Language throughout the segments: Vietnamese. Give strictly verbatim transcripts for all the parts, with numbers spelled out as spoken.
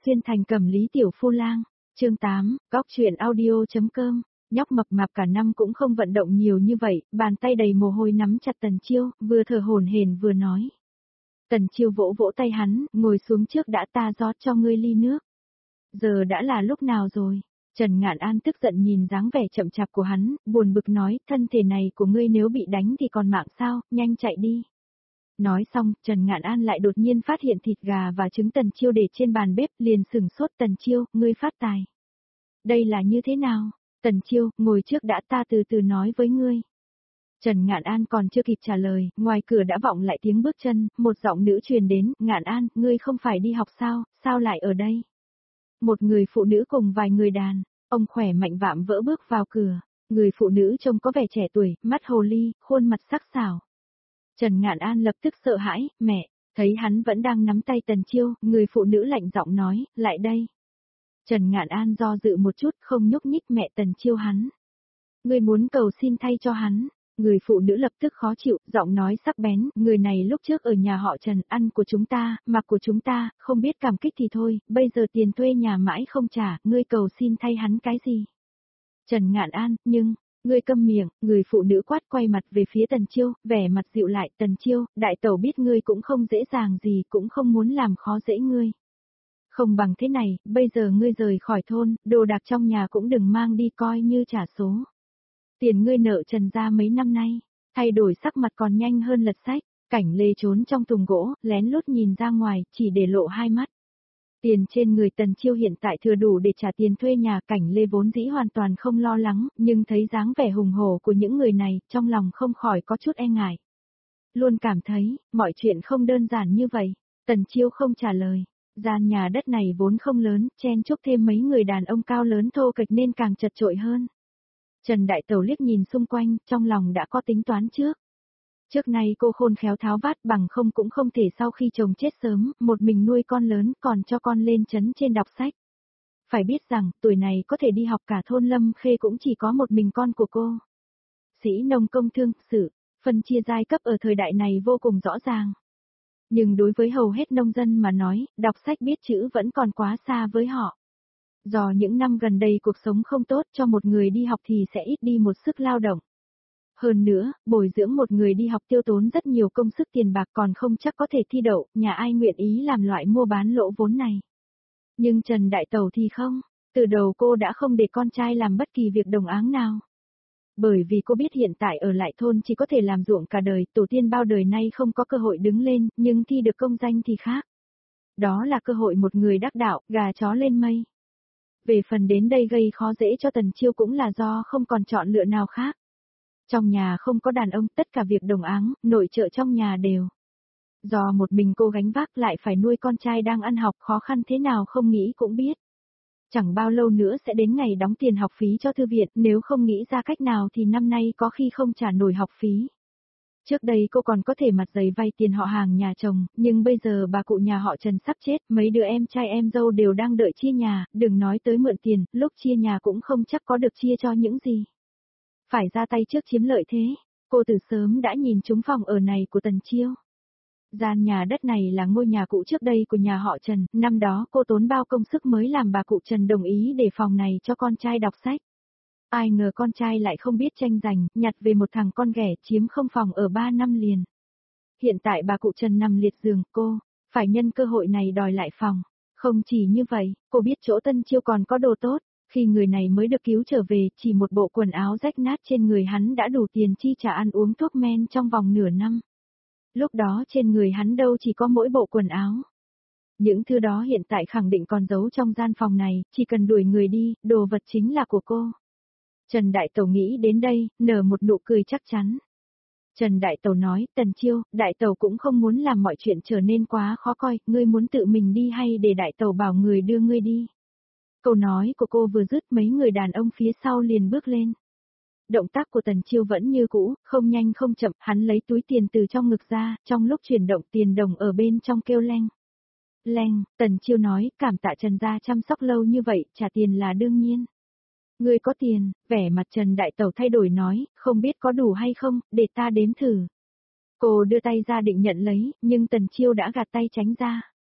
xuyên thành Cẩm Lý tiểu phu lang. Chương tám, góc truyện audio.com. Nhóc mập mạp cả năm cũng không vận động nhiều như vậy, bàn tay đầy mồ hôi nắm chặt Tần Chiêu, vừa thở hổn hển vừa nói. Tần Chiêu vỗ vỗ tay hắn, ngồi xuống trước đã, ta rót cho ngươi ly nước. Giờ đã là lúc nào rồi? Trần Ngạn An tức giận nhìn dáng vẻ chậm chạp của hắn, buồn bực nói, thân thể này của ngươi nếu bị đánh thì còn mạng sao, nhanh chạy đi. Nói xong, Trần Ngạn An lại đột nhiên phát hiện thịt gà và trứng Tần Chiêu để trên bàn bếp, liền sửng sốt. Tần Chiêu, ngươi phát tài. Đây là như thế nào? Tần Chiêu, ngồi trước đã, ta từ từ nói với ngươi. Trần Ngạn An còn chưa kịp trả lời, ngoài cửa đã vọng lại tiếng bước chân, một giọng nữ truyền đến, Ngạn An, ngươi không phải đi học sao, sao lại ở đây? Một người phụ nữ cùng vài người đàn, ông khỏe mạnh vạm vỡ bước vào cửa, người phụ nữ trông có vẻ trẻ tuổi, mắt hồ ly, khuôn mặt sắc sảo. Trần Ngạn An lập tức sợ hãi, mẹ, thấy hắn vẫn đang nắm tay Tần Chiêu, người phụ nữ lạnh giọng nói, lại đây. Trần Ngạn An do dự một chút, không nhúc nhích. Mẹ Tần Chiêu hắn. Ngươi muốn cầu xin thay cho hắn. Người phụ nữ lập tức khó chịu, giọng nói sắc bén, người này lúc trước ở nhà họ Trần, ăn của chúng ta, mặc của chúng ta, không biết cảm kích thì thôi, bây giờ tiền thuê nhà mãi không trả, ngươi cầu xin thay hắn cái gì? Trần Ngạn An, nhưng, ngươi câm miệng, người phụ nữ quát, quay mặt về phía Tần Chiêu, vẻ mặt dịu lại. Tần Chiêu, đại tẩu biết ngươi cũng không dễ dàng gì, cũng không muốn làm khó dễ ngươi. Không bằng thế này, bây giờ ngươi rời khỏi thôn, đồ đạc trong nhà cũng đừng mang đi, coi như trả số. Tiền ngươi nợ Trần gia mấy năm nay, thay đổi sắc mặt còn nhanh hơn lật sách. Cảnh Lê trốn trong thùng gỗ, lén lút nhìn ra ngoài, chỉ để lộ hai mắt. Tiền trên người Tần Chiêu hiện tại thừa đủ để trả tiền thuê nhà. Cảnh Lê vốn dĩ hoàn toàn không lo lắng, nhưng thấy dáng vẻ hùng hổ của những người này, trong lòng không khỏi có chút e ngại. Luôn cảm thấy, mọi chuyện không đơn giản như vậy. Tần Chiêu không trả lời. Gian nhà đất này vốn không lớn, chen chúc thêm mấy người đàn ông cao lớn thô kệch nên càng chật chội hơn. Trần Đại Tẩu liếc nhìn xung quanh, trong lòng đã có tính toán trước. Trước nay cô khôn khéo tháo vát, bằng không cũng không thể sau khi chồng chết sớm, một mình nuôi con lớn, còn cho con lên trấn trên đọc sách. Phải biết rằng, tuổi này có thể đi học cả thôn Lâm Khê cũng chỉ có một mình con của cô. Sĩ nông công thương, sự, phân chia giai cấp ở thời đại này vô cùng rõ ràng. Nhưng đối với hầu hết nông dân mà nói, đọc sách biết chữ vẫn còn quá xa với họ. Do những năm gần đây cuộc sống không tốt, cho một người đi học thì sẽ ít đi một sức lao động. Hơn nữa, bồi dưỡng một người đi học tiêu tốn rất nhiều công sức tiền bạc, còn không chắc có thể thi đậu, nhà ai nguyện ý làm loại mua bán lỗ vốn này. Nhưng Trần Đại Tẩu thì không, từ đầu cô đã không để con trai làm bất kỳ việc đồng áng nào. Bởi vì cô biết hiện tại ở lại thôn chỉ có thể làm ruộng cả đời, tổ tiên bao đời nay không có cơ hội đứng lên, nhưng thi được công danh thì khác. Đó là cơ hội một người đắc đạo, gà chó lên mây. Về phần đến đây gây khó dễ cho Tần Chiêu cũng là do không còn chọn lựa nào khác. Trong nhà không có đàn ông, tất cả việc đồng áng, nội trợ trong nhà đều. Do một mình cô gánh vác, lại phải nuôi con trai đang ăn học, khó khăn thế nào không nghĩ cũng biết. Chẳng bao lâu nữa sẽ đến ngày đóng tiền học phí cho thư viện, nếu không nghĩ ra cách nào thì năm nay có khi không trả nổi học phí. Trước đây cô còn có thể mặt dày vay tiền họ hàng nhà chồng, nhưng bây giờ bà cụ nhà họ Trần sắp chết, mấy đứa em trai em dâu đều đang đợi chia nhà, đừng nói tới mượn tiền, lúc chia nhà cũng không chắc có được chia cho những gì. Phải ra tay trước chiếm lợi thế, cô từ sớm đã nhìn trúng phòng ở này của Tần Chiêu. Gian nhà đất này là ngôi nhà cũ trước đây của nhà họ Trần, năm đó cô tốn bao công sức mới làm bà cụ Trần đồng ý để phòng này cho con trai đọc sách. Ai ngờ con trai lại không biết tranh giành, nhặt về một thằng con ghẻ chiếm không phòng ở ba năm liền. Hiện tại bà cụ Trần nằm liệt giường, cô phải nhân cơ hội này đòi lại phòng. Không chỉ như vậy, cô biết chỗ Tân Chiêu còn có đồ tốt, khi người này mới được cứu trở về, chỉ một bộ quần áo rách nát trên người hắn đã đủ tiền chi trả ăn uống thuốc men trong vòng nửa năm. Lúc đó trên người hắn đâu chỉ có mỗi bộ quần áo. Những thứ đó hiện tại khẳng định còn giấu trong gian phòng này, chỉ cần đuổi người đi, đồ vật chính là của cô. Trần Đại Tẩu nghĩ đến đây, nở một nụ cười chắc chắn. Trần Đại Tẩu nói, Tần Chiêu, Đại Tẩu cũng không muốn làm mọi chuyện trở nên quá khó coi, ngươi muốn tự mình đi hay để Đại Tẩu bảo người đưa ngươi đi. Câu nói của cô vừa dứt, mấy người đàn ông phía sau liền bước lên. Động tác của Tần Chiêu vẫn như cũ, không nhanh không chậm, hắn lấy túi tiền từ trong ngực ra, trong lúc chuyển động tiền đồng ở bên trong kêu leng. Leng, Tần Chiêu nói, cảm tạ Trần gia chăm sóc lâu như vậy, trả tiền là đương nhiên. Ngươi có tiền, vẻ mặt Trần Đại Tẩu thay đổi nói, không biết có đủ hay không, để ta đếm thử. Cô đưa tay ra định nhận lấy, nhưng Tần Chiêu đã gạt tay tránh ra.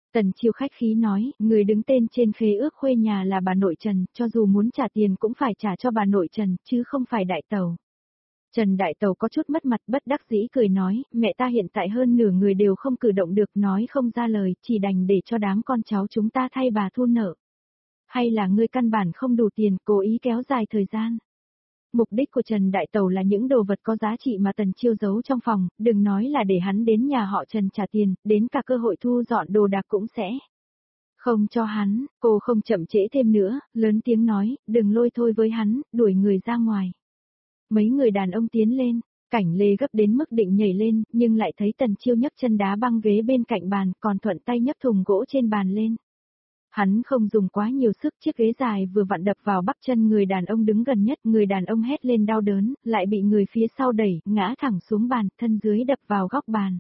Tần Chiêu khách khí nói, người đứng tên trên khế ước khuê nhà là bà nội Trần, cho dù muốn trả tiền cũng phải trả cho bà nội Trần, chứ không phải đại tẩu. Trần đại tẩu có chút mất mặt bất đắc dĩ cười nói, mẹ ta hiện tại hơn nửa người đều không cử động được nói không ra lời, chỉ đành để cho đám con cháu chúng ta thay bà thu nợ. Hay là ngươi căn bản không đủ tiền, cố ý kéo dài thời gian. Mục đích của Trần đại tẩu là những đồ vật có giá trị mà Tần Chiêu giấu trong phòng, đừng nói là để hắn đến nhà họ Trần trả tiền, đến cả cơ hội thu dọn đồ đạc cũng sẽ không cho hắn. Cô không chậm trễ thêm nữa, lớn tiếng nói, đừng lôi thôi với hắn, đuổi người ra ngoài. Mấy người đàn ông tiến lên, Cảnh Lê gấp đến mức định nhảy lên, nhưng lại thấy Tần Chiêu nhấc chân đá băng ghế bên cạnh bàn, còn thuận tay nhấc thùng gỗ trên bàn lên. Hắn không dùng quá nhiều sức, chiếc ghế dài vừa vặn đập vào bắp chân người đàn ông đứng gần nhất, người đàn ông hét lên đau đớn, lại bị người phía sau đẩy, ngã thẳng xuống bàn, thân dưới đập vào góc bàn.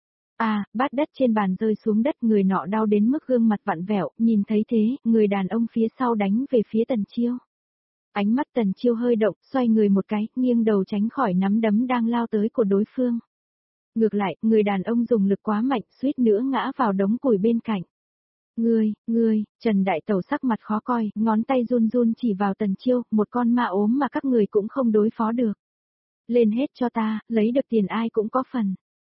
À, bát đất trên bàn rơi xuống đất, người nọ đau đến mức gương mặt vặn vẹo, nhìn thấy thế, người đàn ông phía sau đánh về phía Tần Chiêu. Ánh mắt Tần Chiêu hơi động, xoay người một cái, nghiêng đầu tránh khỏi nắm đấm đang lao tới của đối phương. Ngược lại, người đàn ông dùng lực quá mạnh, suýt nữa ngã vào đống củi bên cạnh. Ngươi, ngươi, Trần đại tẩu sắc mặt khó coi, ngón tay run run chỉ vào Tần Chiêu, một con ma ốm mà các người cũng không đối phó được. Lên hết cho ta, lấy được tiền ai cũng có phần.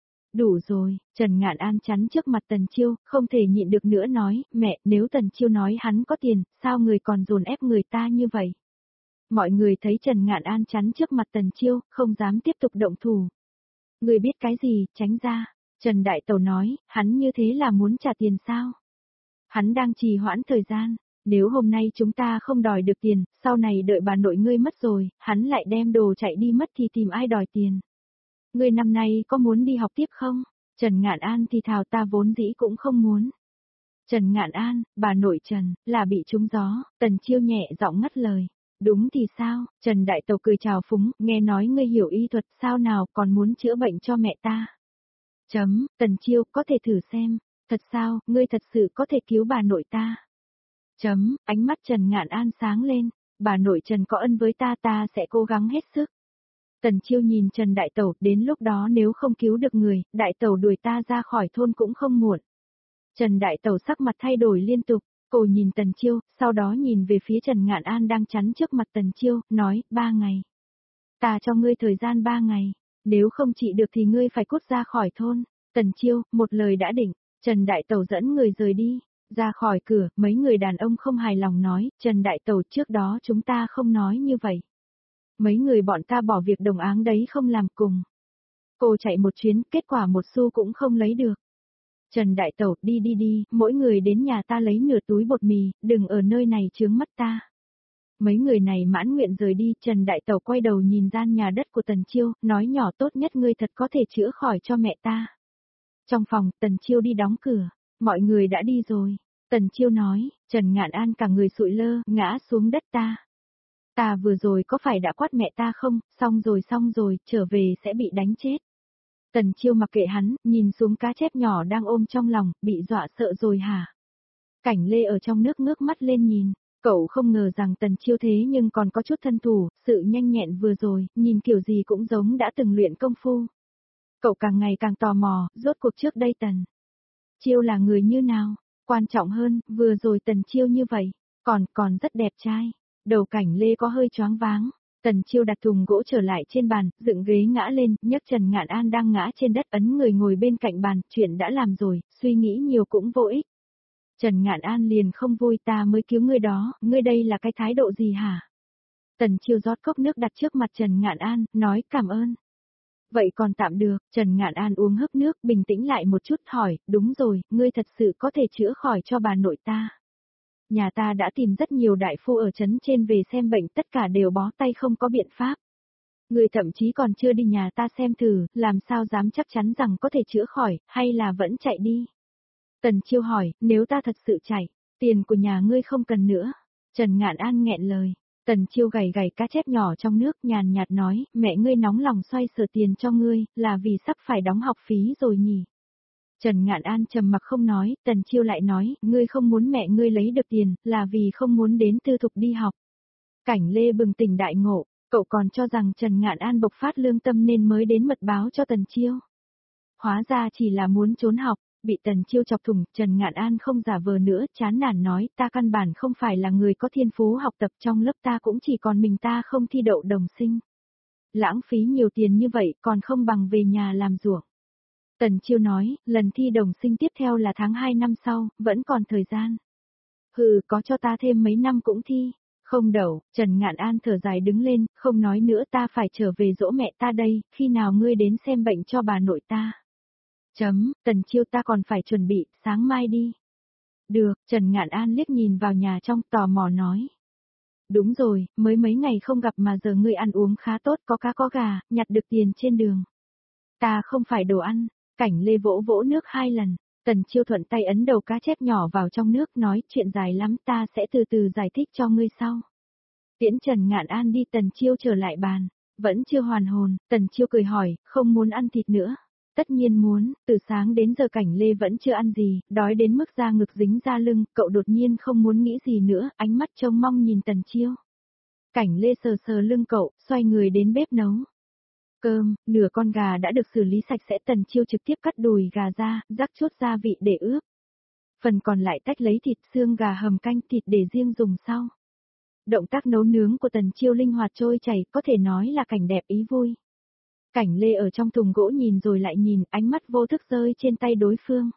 Đủ rồi, Trần Ngạn An chắn trước mặt Tần Chiêu, không thể nhịn được nữa nói, mẹ, nếu Tần Chiêu nói hắn có tiền, sao người còn dồn ép người ta như vậy? Mọi người thấy Trần Ngạn An chắn trước mặt Tần Chiêu, không dám tiếp tục động thủ. Người biết cái gì, tránh ra. Trần đại tẩu nói, hắn như thế là muốn trả tiền sao? Hắn đang trì hoãn thời gian, nếu hôm nay chúng ta không đòi được tiền, sau này đợi bà nội ngươi mất rồi, hắn lại đem đồ chạy đi mất thì tìm ai đòi tiền. Ngươi năm nay có muốn đi học tiếp không? Trần Ngạn An thì thào, ta vốn dĩ cũng không muốn. Trần Ngạn An, bà nội Trần, là bị trúng gió, Tần Chiêu nhẹ giọng ngắt lời. Đúng thì sao? Trần đại tẩu cười chào phúng, nghe nói ngươi hiểu y thuật sao nào còn muốn chữa bệnh cho mẹ ta. Chấm, Tần Chiêu, có thể thử xem. Thật sao, ngươi thật sự có thể cứu bà nội ta? Chấm, ánh mắt Trần Ngạn An sáng lên, bà nội Trần có ân với ta ta sẽ cố gắng hết sức. Tần Chiêu nhìn Trần đại tẩu, đến lúc đó nếu không cứu được người, đại tẩu đuổi ta ra khỏi thôn cũng không muộn. Trần đại tẩu sắc mặt thay đổi liên tục, cô nhìn Tần Chiêu, sau đó nhìn về phía Trần Ngạn An đang chắn trước mặt Tần Chiêu, nói, ba ngày. Ta cho ngươi thời gian ba ngày, nếu không trị được thì ngươi phải cút ra khỏi thôn. Tần Chiêu, một lời đã định. Trần đại tẩu dẫn người rời đi, ra khỏi cửa, mấy người đàn ông không hài lòng nói, Trần đại tẩu trước đó chúng ta không nói như vậy. Mấy người bọn ta bỏ việc đồng áng đấy không làm cùng. Cô chạy một chuyến, kết quả một xu cũng không lấy được. Trần đại tẩu, đi đi đi, mỗi người đến nhà ta lấy nửa túi bột mì, đừng ở nơi này chướng mắt ta. Mấy người này mãn nguyện rời đi, Trần đại tẩu quay đầu nhìn gian nhà đất của Tần Chiêu, nói nhỏ, tốt nhất ngươi thật có thể chữa khỏi cho mẹ ta. Trong phòng, Tần Chiêu đi đóng cửa, mọi người đã đi rồi. Tần Chiêu nói, Trần Ngạn An cả người sụi lơ, ngã xuống đất ta. Ta vừa rồi có phải đã quát mẹ ta không, xong rồi xong rồi, trở về sẽ bị đánh chết. Tần Chiêu mặc kệ hắn, nhìn xuống cá chép nhỏ đang ôm trong lòng, bị dọa sợ rồi hả? Cảnh Lê ở trong nước ngước mắt lên nhìn, cậu không ngờ rằng Tần Chiêu thế nhưng còn có chút thân thủ, sự nhanh nhẹn vừa rồi, nhìn kiểu gì cũng giống đã từng luyện công phu. Cậu càng ngày càng tò mò, rốt cuộc trước đây Tần Chiêu là người như nào? Quan trọng hơn, vừa rồi Tần Chiêu như vậy, còn còn rất đẹp trai. Đầu Cảnh Lê có hơi choáng váng. Tần Chiêu đặt thùng gỗ trở lại trên bàn, dựng ghế ngã lên, nhấc Trần Ngạn An đang ngã trên đất ấn người ngồi bên cạnh bàn, chuyện đã làm rồi, suy nghĩ nhiều cũng vô ích. Trần Ngạn An liền không vui, ta mới cứu ngươi đó, ngươi đây là cái thái độ gì hả? Tần Chiêu rót cốc nước đặt trước mặt Trần Ngạn An, nói cảm ơn. Vậy còn tạm được, Trần Ngạn An uống hớp nước, bình tĩnh lại một chút hỏi, đúng rồi, ngươi thật sự có thể chữa khỏi cho bà nội ta. Nhà ta đã tìm rất nhiều đại phu ở trấn trên về xem bệnh, tất cả đều bó tay không có biện pháp. Ngươi thậm chí còn chưa đi nhà ta xem thử, làm sao dám chắc chắn rằng có thể chữa khỏi, hay là vẫn chạy đi? Tần Chiêu hỏi, nếu ta thật sự chạy, tiền của nhà ngươi không cần nữa. Trần Ngạn An nghẹn lời. Tần Chiêu gầy gầy cá chép nhỏ trong nước, nhàn nhạt nói, mẹ ngươi nóng lòng xoay sở tiền cho ngươi, là vì sắp phải đóng học phí rồi nhỉ? Trần Ngạn An trầm mặc không nói, Tần Chiêu lại nói, ngươi không muốn mẹ ngươi lấy được tiền, là vì không muốn đến tư thục đi học. Cảnh Lê bừng tỉnh đại ngộ, cậu còn cho rằng Trần Ngạn An bộc phát lương tâm nên mới đến mật báo cho Tần Chiêu. Hóa ra chỉ là muốn trốn học, Bị Tần Chiêu chọc thủng, Trần Ngạn An không giả vờ nữa, chán nản nói, ta căn bản không phải là người có thiên phú học tập, trong lớp ta cũng chỉ còn mình ta không thi đậu đồng sinh. Lãng phí nhiều tiền như vậy còn không bằng về nhà làm ruộng. Tần Chiêu nói, lần thi đồng sinh tiếp theo là tháng hai năm sau, vẫn còn thời gian. Hừ, có cho ta thêm mấy năm cũng thi. Không đậu, Trần Ngạn An thở dài đứng lên, không nói nữa, ta phải trở về dỗ mẹ ta đây, khi nào ngươi đến xem bệnh cho bà nội ta. Chấm, Tần Chiêu, ta còn phải chuẩn bị, sáng mai đi. Được, Trần Ngạn An liếc nhìn vào nhà trong, tò mò nói. Đúng rồi, mới mấy ngày không gặp mà giờ ngươi ăn uống khá tốt, có cá có gà, nhặt được tiền trên đường. Ta không phải đồ ăn. Cảnh Lê vỗ vỗ nước hai lần, Tần Chiêu thuận tay ấn đầu cá chép nhỏ vào trong nước, nói, chuyện dài lắm, ta sẽ từ từ giải thích cho ngươi sau. Tiễn Trần Ngạn An đi, Tần Chiêu trở lại bàn, vẫn chưa hoàn hồn, Tần Chiêu cười hỏi, không muốn ăn thịt nữa. Tất nhiên muốn, từ sáng đến giờ Cảnh Lê vẫn chưa ăn gì, đói đến mức da ngực dính ra lưng, cậu đột nhiên không muốn nghĩ gì nữa, ánh mắt trông mong nhìn Tần Chiêu. Cảnh Lê sờ sờ lưng cậu, xoay người đến bếp nấu. Cơm, nửa con gà đã được xử lý sạch sẽ, Tần Chiêu trực tiếp cắt đùi gà ra, rắc chút gia vị để ướp. Phần còn lại tách lấy thịt, xương gà hầm canh, thịt để riêng dùng sau. Động tác nấu nướng của Tần Chiêu linh hoạt trôi chảy, có thể nói là cảnh đẹp ý vui. Cảnh Lê ở trong thùng gỗ nhìn rồi lại nhìn, ánh mắt vô thức rơi trên tay đối phương.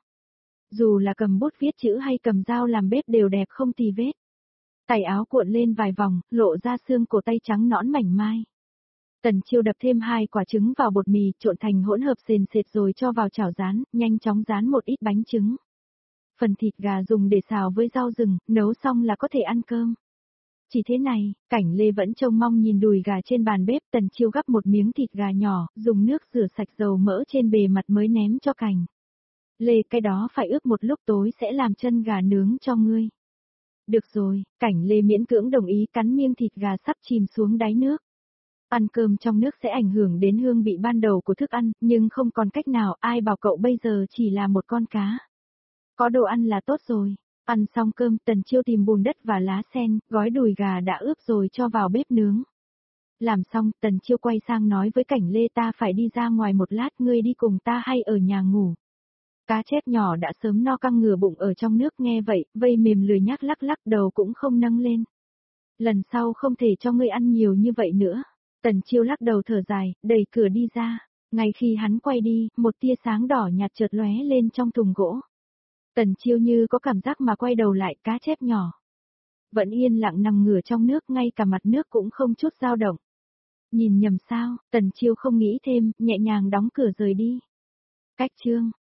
Dù là cầm bút viết chữ hay cầm dao làm bếp đều đẹp không tì vết. Tay áo cuộn lên vài vòng, lộ ra xương cổ tay trắng nõn mảnh mai. Tần Chiêu đập thêm hai quả trứng vào bột mì, trộn thành hỗn hợp sền sệt rồi cho vào chảo rán, nhanh chóng rán một ít bánh trứng. Phần thịt gà dùng để xào với rau rừng, nấu xong là có thể ăn cơm. Chỉ thế này, Cảnh Lê vẫn trông mong nhìn đùi gà trên bàn bếp, Tần Chiêu gắp một miếng thịt gà nhỏ, dùng nước rửa sạch dầu mỡ trên bề mặt mới ném cho Cảnh Lê, cái đó phải ướp một lúc, tối sẽ làm chân gà nướng cho ngươi. Được rồi, Cảnh Lê miễn cưỡng đồng ý, cắn miếng thịt gà sắp chìm xuống đáy nước. Ăn cơm trong nước sẽ ảnh hưởng đến hương vị ban đầu của thức ăn, nhưng không còn cách nào, ai bảo cậu bây giờ chỉ là một con cá. Có đồ ăn là tốt rồi. Ăn xong cơm, Tần Chiêu tìm bùn đất và lá sen, gói đùi gà đã ướp rồi cho vào bếp nướng. Làm xong, Tần Chiêu quay sang nói với Cảnh Lê, ta phải đi ra ngoài một lát, ngươi đi cùng ta hay ở nhà ngủ. Cá chép nhỏ đã sớm no căng ngửa bụng ở trong nước, nghe vậy, vây mềm lười nhác lắc lắc đầu cũng không nâng lên. Lần sau không thể cho ngươi ăn nhiều như vậy nữa. Tần Chiêu lắc đầu thở dài, đẩy cửa đi ra. Ngay khi hắn quay đi, một tia sáng đỏ nhạt chợt lóe lên trong thùng gỗ. Tần Chiêu như có cảm giác mà quay đầu lại, cá chép nhỏ vẫn yên lặng nằm ngửa trong nước, ngay cả mặt nước cũng không chút dao động. Nhìn nhầm sao, Tần Chiêu không nghĩ thêm, nhẹ nhàng đóng cửa rời đi. Cách chương